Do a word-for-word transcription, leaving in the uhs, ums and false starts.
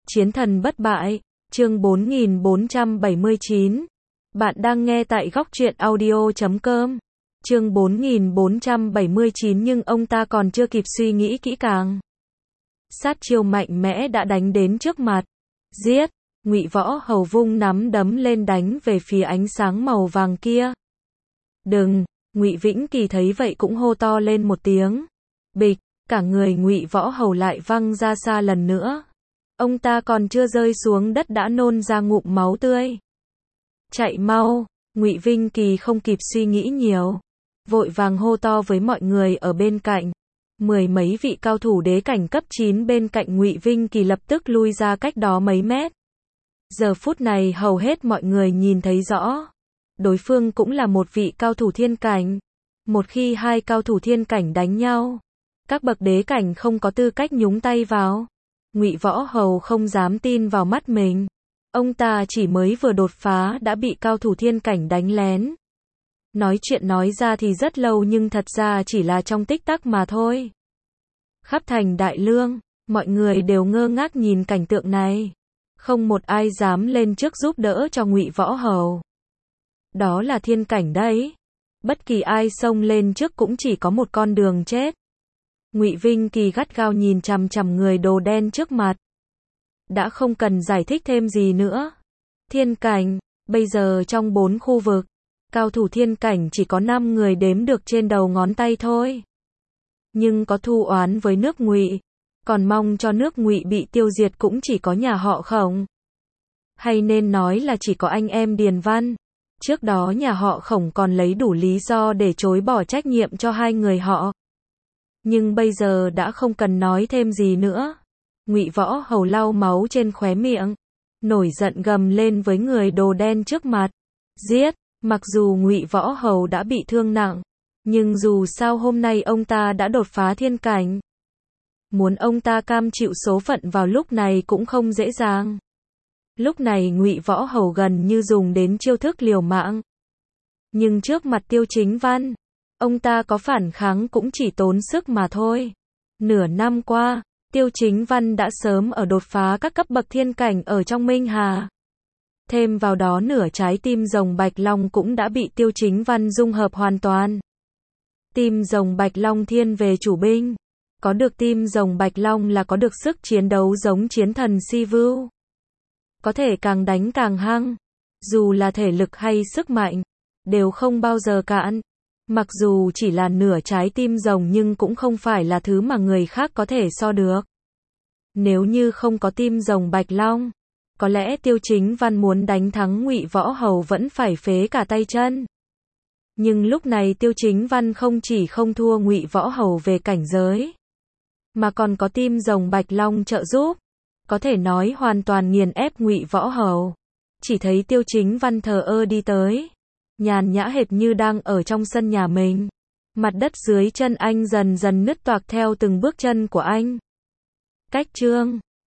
Chiến thần bất bại, chương bốn nghìn bốn trăm bảy mươi chín. Bạn đang nghe tại góc truyện audio chấm com. Chương bốn nghìn bốn trăm bảy mươi chín nhưng ông ta còn chưa kịp suy nghĩ kỹ càng. Sát chiêu mạnh mẽ đã đánh đến trước mặt. Giết! Ngụy Võ Hầu vung nắm đấm lên đánh về phía ánh sáng màu vàng kia. Đừng! Ngụy Vĩnh Kỳ thấy vậy cũng hô to lên một tiếng. Bịch! Cả người Ngụy Võ Hầu lại văng ra xa lần nữa. Ông ta còn chưa rơi xuống đất đã nôn ra ngụm máu tươi. Chạy mau! Ngụy Vĩnh Kỳ không kịp suy nghĩ nhiều, vội vàng hô to với mọi người ở bên cạnh. Mười mấy vị cao thủ đế cảnh cấp chín bên cạnh Ngụy Vĩnh Kỳ lập tức lui ra cách đó mấy mét. Giờ phút này hầu hết mọi người nhìn thấy rõ, đối phương cũng là một vị cao thủ thiên cảnh. Một khi hai cao thủ thiên cảnh đánh nhau, các bậc đế cảnh không có tư cách nhúng tay vào. Ngụy Võ Hầu không dám tin vào mắt mình. Ông ta chỉ mới vừa đột phá đã bị cao thủ thiên cảnh đánh lén. Nói chuyện nói ra thì rất lâu nhưng thật ra chỉ là trong tích tắc mà thôi. Khắp thành Đại Lương, mọi người đều ngơ ngác nhìn cảnh tượng này. Không một ai dám lên trước giúp đỡ cho Ngụy Võ Hầu. Đó là thiên cảnh đấy. Bất kỳ ai xông lên trước cũng chỉ có một con đường chết. Ngụy Vĩnh Kỳ gắt gao nhìn chằm chằm người đồ đen trước mặt. Đã không cần giải thích thêm gì nữa. Thiên cảnh, bây giờ trong bốn khu vực, cao thủ thiên cảnh chỉ có năm người đếm được trên đầu ngón tay thôi. Nhưng có thù oán với nước Ngụy, còn mong cho nước Ngụy bị tiêu diệt cũng chỉ có nhà họ Khổng. Hay nên nói là chỉ có anh em Điền Văn. Trước đó nhà họ Khổng còn lấy đủ lý do để chối bỏ trách nhiệm cho hai người họ. Nhưng bây giờ đã không cần nói thêm gì nữa. Ngụy Võ Hầu lau máu trên khóe miệng, nổi giận gầm lên với người đồ đen trước mặt. Giết! Mặc dù Ngụy Võ Hầu đã bị thương nặng, nhưng dù sao hôm nay ông ta đã đột phá thiên cảnh. Muốn ông ta cam chịu số phận vào lúc này cũng không dễ dàng. Lúc này Ngụy Võ Hầu gần như dùng đến chiêu thức liều mạng. Nhưng trước mặt Tiêu Chính Văn, ông ta có phản kháng cũng chỉ tốn sức mà thôi. Nửa năm qua, Tiêu Chính Văn đã sớm ở đột phá các cấp bậc thiên cảnh ở trong Minh Hà. Thêm vào đó nửa trái tim rồng Bạch Long cũng đã bị Tiêu Chính Văn dung hợp hoàn toàn. Tim rồng Bạch Long thiên về chủ binh. Có được tim rồng Bạch Long là có được sức chiến đấu giống chiến thần Si Vưu. Có thể càng đánh càng hăng. Dù là thể lực hay sức mạnh, đều không bao giờ cạn. Mặc dù chỉ là nửa trái tim rồng nhưng cũng không phải là thứ mà người khác có thể so được. Nếu như không có tim rồng Bạch Long, có lẽ Tiêu Chính Văn muốn đánh thắng Ngụy Võ Hầu vẫn phải phế cả tay chân. Nhưng lúc này Tiêu Chính Văn không chỉ không thua Ngụy Võ Hầu về cảnh giới, mà còn có tim rồng Bạch Long trợ giúp, có thể nói hoàn toàn nghiền ép Ngụy Võ Hầu. Chỉ thấy Tiêu Chính Văn thờ ơ đi tới, nhàn nhã hệt như đang ở trong sân nhà mình. Mặt đất dưới chân anh dần dần nứt toạc theo từng bước chân của anh. Cách chương